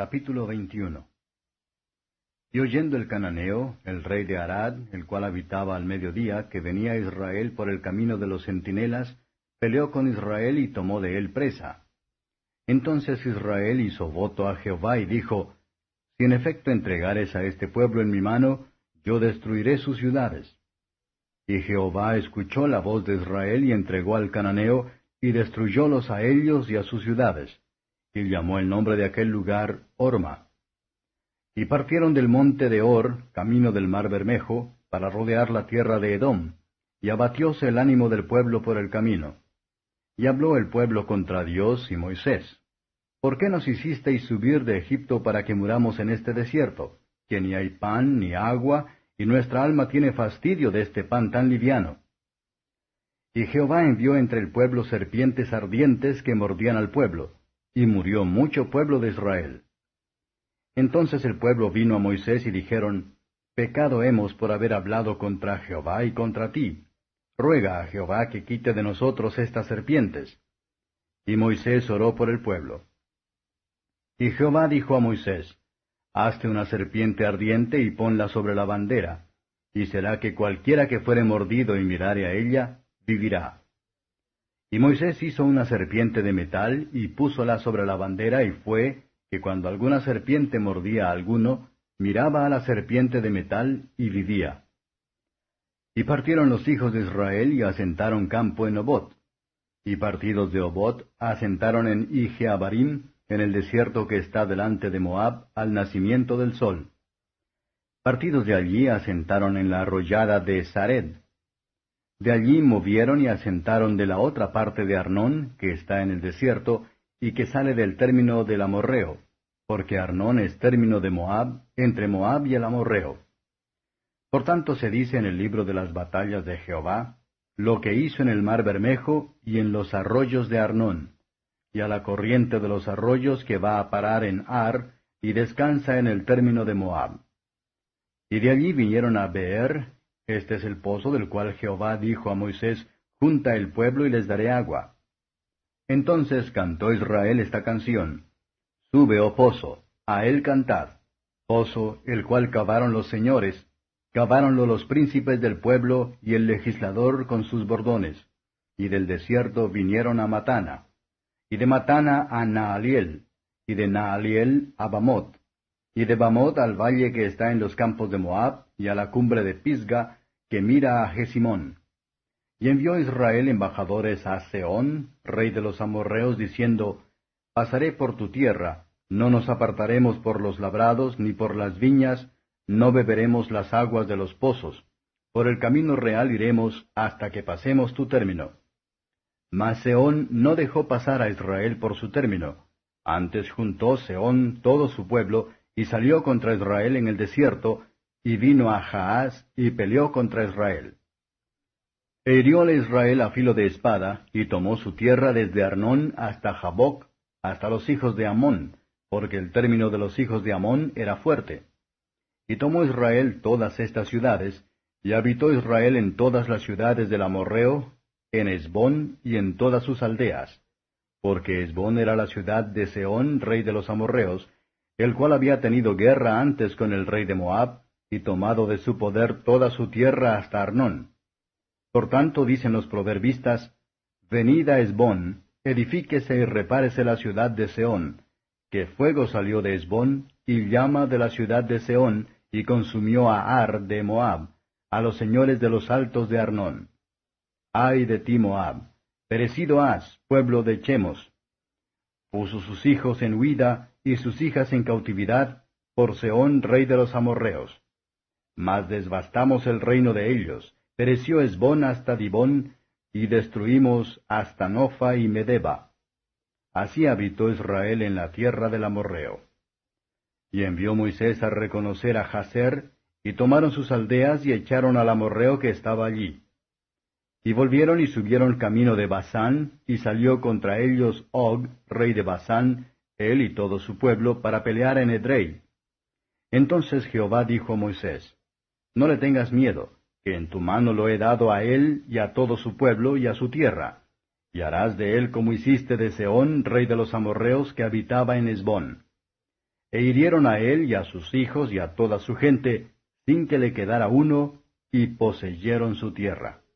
Capítulo 21. Y oyendo el cananeo, el rey de Arad, el cual habitaba al mediodía, que venía a Israel por el camino de los centinelas, peleó con Israel y tomó de él presa. Entonces Israel hizo voto a Jehová y dijo, Si en efecto entregares a este pueblo en mi mano, yo destruiré sus ciudades. Y Jehová escuchó la voz de Israel y entregó al cananeo, y destruyólos a ellos y a sus ciudades. Y llamó el nombre de aquel lugar Horma. Y partieron del monte de Hor, camino del mar Bermejo, para rodear la tierra de Edom, y abatióse el ánimo del pueblo por el camino. Y habló el pueblo contra Dios y Moisés. ¿Por qué nos hicisteis subir de Egipto para que muramos en este desierto, que ni hay pan ni agua, y nuestra alma tiene fastidio de este pan tan liviano? Y Jehová envió entre el pueblo serpientes ardientes que mordían al pueblo, y murió mucho pueblo de Israel. Entonces el pueblo vino a Moisés y dijeron, Pecado hemos por haber hablado contra Jehová y contra ti. Ruega a Jehová que quite de nosotros estas serpientes. Y Moisés oró por el pueblo. Y Jehová dijo a Moisés, Hazte una serpiente ardiente y ponla sobre la bandera, y será que cualquiera que fuere mordido y mirare a ella, vivirá. Y Moisés hizo una serpiente de metal, y púsola sobre la bandera, y fue, que cuando alguna serpiente mordía a alguno, miraba a la serpiente de metal, y vivía. Y partieron los hijos de Israel, y asentaron campo en Obot. Y partidos de Obot, asentaron en Ije-Abarim, en el desierto que está delante de Moab, al nacimiento del sol. Partidos de allí, asentaron en la arroyada de Sared. De allí movieron y asentaron de la otra parte de Arnón, que está en el desierto, y que sale del término del amorreo, porque Arnón es término de Moab, entre Moab y el amorreo. Por tanto se dice en el libro de las batallas de Jehová, lo que hizo en el mar Bermejo y en los arroyos de Arnón, y a la corriente de los arroyos que va a parar en Ar, y descansa en el término de Moab. Y de allí vinieron a Beer. Este es el pozo del cual Jehová dijo a Moisés, Junta el pueblo y les daré agua. Entonces cantó Israel esta canción, Sube, oh pozo, a él cantad, pozo el cual cavaron los señores, caváronlo los príncipes del pueblo y el legislador con sus bordones, y del desierto vinieron a Matana, y de Matana a Naaliel, y de Naaliel a Bamot, y de Bamot al valle que está en los campos de Moab, y a la cumbre de Pisga, que mira a Jesimón. Y envió Israel embajadores a Sehón, rey de los amorreos, diciendo, Pasaré por tu tierra, no nos apartaremos por los labrados, ni por las viñas, no beberemos las aguas de los pozos, por el camino real iremos hasta que pasemos tu término. Mas Sehón no dejó pasar a Israel por su término, antes juntó Sehón todo su pueblo, y salió contra Israel en el desierto, y vino a Jaaz, y peleó contra Israel. E hirióle Israel a filo de espada, y tomó su tierra desde Arnón hasta Jaboc, hasta los hijos de Amón, porque el término de los hijos de Amón era fuerte. Y tomó Israel todas estas ciudades, y habitó Israel en todas las ciudades del amorreo, en Hesbón y en todas sus aldeas, porque Hesbón era la ciudad de Sehón, rey de los amorreos, el cual había tenido guerra antes con el rey de Moab, y tomado de su poder toda su tierra hasta Arnón. Por tanto dicen los proverbistas, Venid a Hesbón, edifíquese y repárese la ciudad de Sehón, que fuego salió de Hesbón, y llama de la ciudad de Sehón, y consumió a Ar de Moab, a los señores de los altos de Arnón. Ay de ti, Moab, perecido has, pueblo de Chemos. Puso sus hijos en huida, y sus hijas en cautividad, por Sehón, rey de los amorreos. Mas devastamos el reino de ellos, pereció Hesbón hasta Dibón, y destruimos hasta Nofa y Medeba. Así habitó Israel en la tierra del amorreo. Y envió Moisés a reconocer a Jazer, y tomaron sus aldeas y echaron al amorreo que estaba allí. Y volvieron y subieron camino de Basán, y salió contra ellos Og, rey de Basán, él y todo su pueblo, para pelear en Edrei. Entonces Jehová dijo a Moisés, No le tengas miedo, que en tu mano lo he dado a él y a todo su pueblo y a su tierra, y harás de él como hiciste de Sehón, rey de los amorreos, que habitaba en Hesbón. e hirieron a él y a sus hijos y a toda su gente, sin que le quedara uno, y poseyeron su tierra.